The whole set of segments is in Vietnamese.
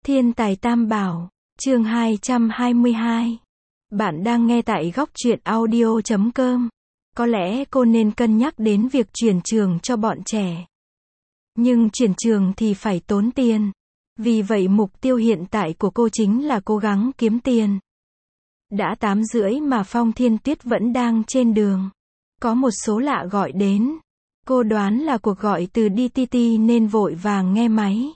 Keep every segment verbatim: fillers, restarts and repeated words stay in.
Thiên tài Tam Bảo, chương hai trăm hai mươi hai. Bạn đang nghe tại góc truyện audio chấm com. Có lẽ cô nên cân nhắc đến việc chuyển trường cho bọn trẻ. Nhưng chuyển trường thì phải tốn tiền. Vì vậy mục tiêu hiện tại của cô chính là cố gắng kiếm tiền. Đã tám rưỡi mà Phong Thiên Tuyết vẫn đang trên đường. Có một số lạ gọi đến. Cô đoán là cuộc gọi từ đê tê tê nên vội vàng nghe máy.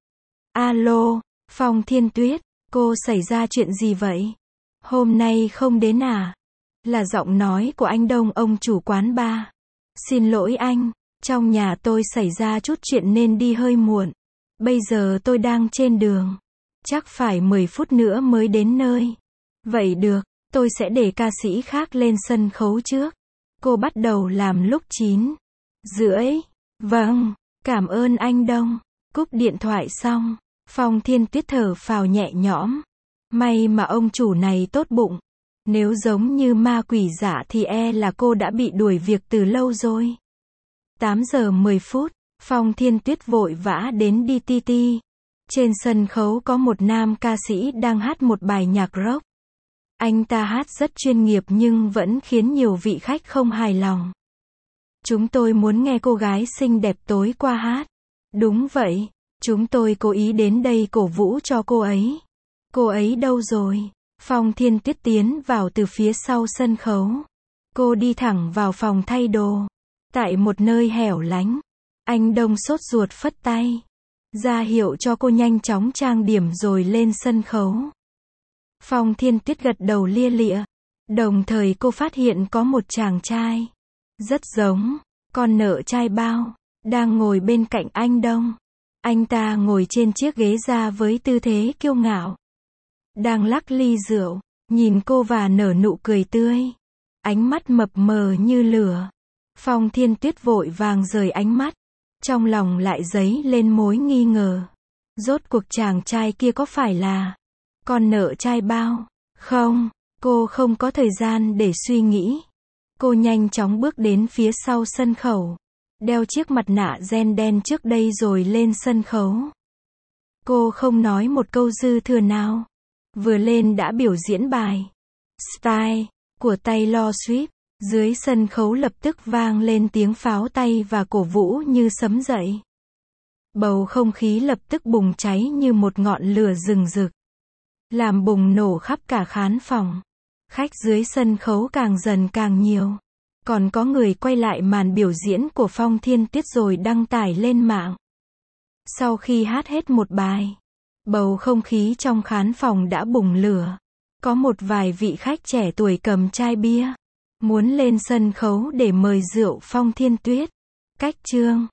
Alo, Phong Thiên Tuyết, cô xảy ra chuyện gì vậy? Hôm nay không đến à? Là giọng nói của anh Đông, ông chủ quán bar. Xin lỗi anh, trong nhà tôi xảy ra chút chuyện nên đi hơi muộn. Bây giờ tôi đang trên đường. Chắc phải mười phút nữa mới đến nơi. Vậy được, tôi sẽ để ca sĩ khác lên sân khấu trước. Cô bắt đầu làm lúc chín rưỡi. Vâng, cảm ơn anh Đông. Cúp điện thoại xong, Phong Thiên Tuyết thở phào nhẹ nhõm. May mà ông chủ này tốt bụng. Nếu giống như ma quỷ dạ thì e là cô đã bị đuổi việc từ lâu rồi. tám giờ mười phút, Phong Thiên Tuyết vội vã đến đê tê tê. Trên sân khấu có một nam ca sĩ đang hát một bài nhạc rock. Anh ta hát rất chuyên nghiệp nhưng vẫn khiến nhiều vị khách không hài lòng. Chúng tôi muốn nghe cô gái xinh đẹp tối qua hát. Đúng vậy, chúng tôi cố ý đến đây cổ vũ cho cô ấy. Cô ấy đâu rồi? Phong Thiên Tuyết tiến vào từ phía sau sân khấu. Cô đi thẳng vào phòng thay đồ. Tại một nơi hẻo lánh, anh Đông sốt ruột phất tay, ra hiệu cho cô nhanh chóng trang điểm rồi lên sân khấu. Phong Thiên Tuyết gật đầu lia lịa. Đồng thời cô phát hiện có một chàng trai, rất giống, con nợ trai bao, đang ngồi bên cạnh anh Đông. Anh ta ngồi trên chiếc ghế da với tư thế kiêu ngạo. Đang lắc ly rượu, nhìn cô và nở nụ cười tươi. Ánh mắt mập mờ như lửa. Phong Thiên Tuyết vội vàng rời ánh mắt. Trong lòng lại dấy lên mối nghi ngờ. Rốt cuộc chàng trai kia có phải là con nợ trai bao? Không, cô không có thời gian để suy nghĩ. Cô nhanh chóng bước đến phía sau sân khấu. Đeo chiếc mặt nạ ren đen trước đây rồi lên sân khấu. Cô không nói một câu dư thừa nào. Vừa lên đã biểu diễn bài Style của Taylor Swift. Dưới sân khấu lập tức vang lên tiếng pháo tay và cổ vũ như sấm dậy. Bầu không khí lập tức bùng cháy như một ngọn lửa rừng rực. Làm bùng nổ khắp cả khán phòng. Khách dưới sân khấu càng dần càng nhiều. Còn có người quay lại màn biểu diễn của Phong Thiên Tuyết rồi đăng tải lên mạng. Sau khi hát hết một bài, bầu không khí trong khán phòng đã bùng lửa. Có một vài vị khách trẻ tuổi cầm chai bia, muốn lên sân khấu để mời rượu Phong Thiên Tuyết. Cách chương